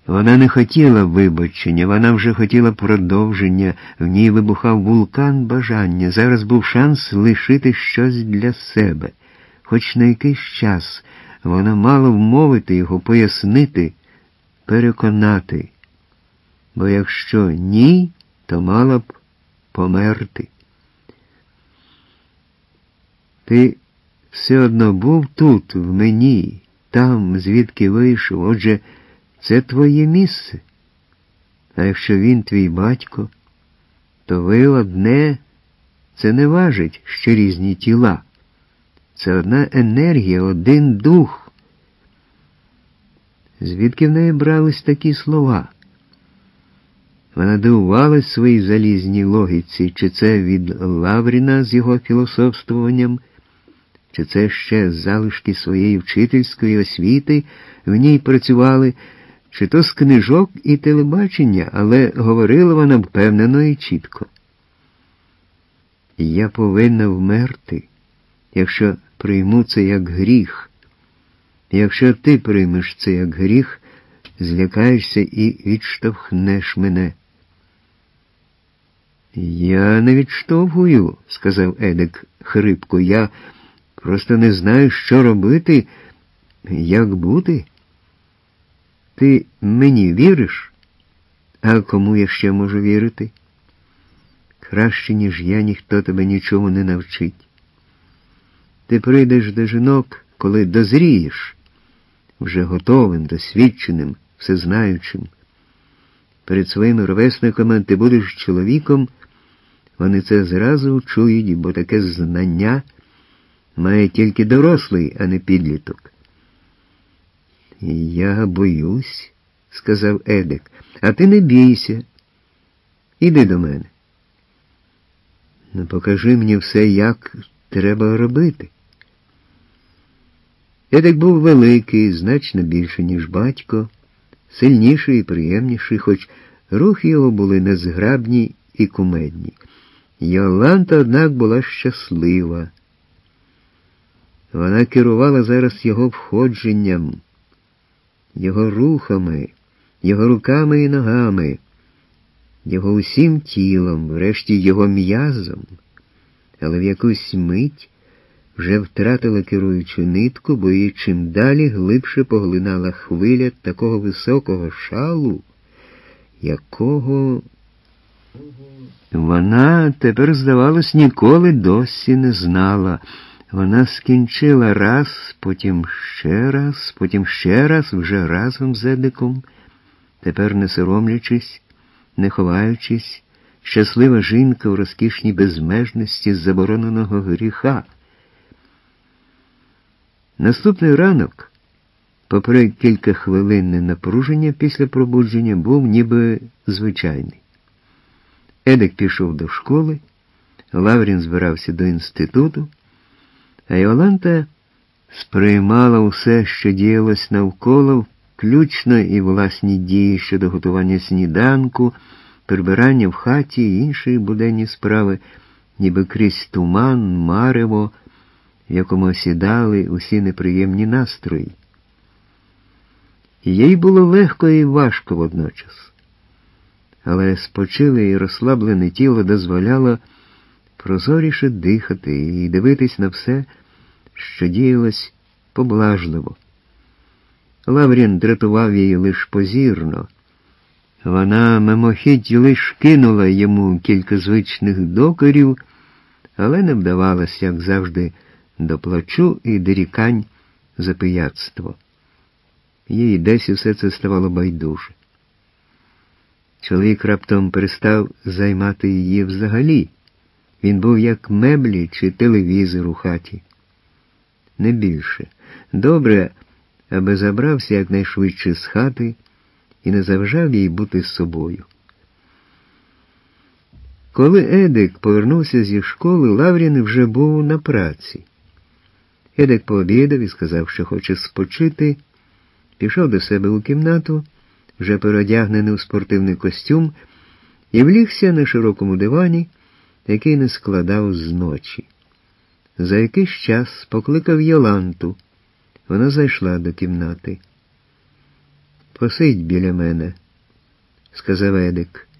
Вона не хотіла вибачення, вона вже хотіла продовження, в ній вибухав вулкан бажання. Зараз був шанс лишити щось для себе. Хоч на якийсь час вона мала вмовити його, пояснити, переконати. Бо якщо ні, то мала б померти. Ти все одно був тут, в мені, там, звідки вийшов. Отже, це твоє місце. А якщо він твій батько, то ви одне, це не важить, що різні тіла. Це одна енергія, один дух. Звідки в неї брались такі слова? Вона дивувалась своїй залізній логіці, чи це від Лавріна з його філософствуванням, чи це ще залишки своєї вчительської освіти в ній працювали, чи то з книжок і телебачення, але говорила вона впевнено і чітко. Я повинна вмерти, якщо прийму це як гріх. Якщо ти приймеш це як гріх, злякаєшся і відштовхнеш мене. Я не відштовхую, сказав Едик хрипко. Я просто не знаю, що робити, як бути. Ти мені віриш? А кому я ще можу вірити? Краще, ніж я, ніхто тебе нічому не навчить. Ти прийдеш до жінок, коли дозрієш, вже готовим, досвідченим, всезнаючим. Перед своїми ровесниками ти будеш чоловіком, вони це зразу чують, бо таке знання має тільки дорослий, а не підліток. Я боюсь, сказав Едик, а ти не бійся. Іди до мене. Ну, покажи мені все, як треба робити. Едик був великий, значно більше, ніж батько, сильніший і приємніший, хоч рухи його були незграбні і кумедні. Йоланта, однак, була щаслива. Вона керувала зараз його входженням, його рухами, його руками і ногами, його усім тілом, врешті його м'язом, але в якусь мить вже втратила керуючу нитку, бо її чим далі глибше поглинала хвиля такого високого шалу, якого вона тепер, здавалось, ніколи досі не знала. Вона скінчила раз, потім ще раз, вже разом з Едиком, тепер не соромлячись, не ховаючись, щаслива жінка у розкішній безмежності забороненого гріха. Наступний ранок, попри кількахвилинне напруження після пробудження, був ніби звичайний. Едик пішов до школи, Лаврін збирався до інституту, а Йоланта сприймала усе, що діялось навколо, включно і власні дії щодо готування сніданку, прибирання в хаті і інші буденні справи, ніби крізь туман, марево, в якому осідали усі неприємні настрої. Їй було легко і важко водночас, але спочиле і розслаблене тіло дозволяло прозоріше дихати і дивитись на все, що діялось поблажливо. Лаврін дратував її лиш позірно. Вона мимохідь лиш кинула йому кілька звичних докорів, але не вдавалась, як завжди, до плачу і дорікань за пияцтво. Їй десь усе це ставало байдуже. Чоловік раптом перестав займати її взагалі. Він був як меблі чи телевізор у хаті. Не більше. Добре, аби забрався якнайшвидше з хати і не заважав їй бути з собою. Коли Едик повернувся зі школи, Лаврін вже був на праці. Едик пообідав і сказав, що хоче спочити, пішов до себе у кімнату, вже переодягнений у спортивний костюм, і влігся на широкому дивані, який не складав з ночі. За якийсь час покликав Йоланту. Вона зайшла до кімнати. Посидь біля мене, сказав Едик.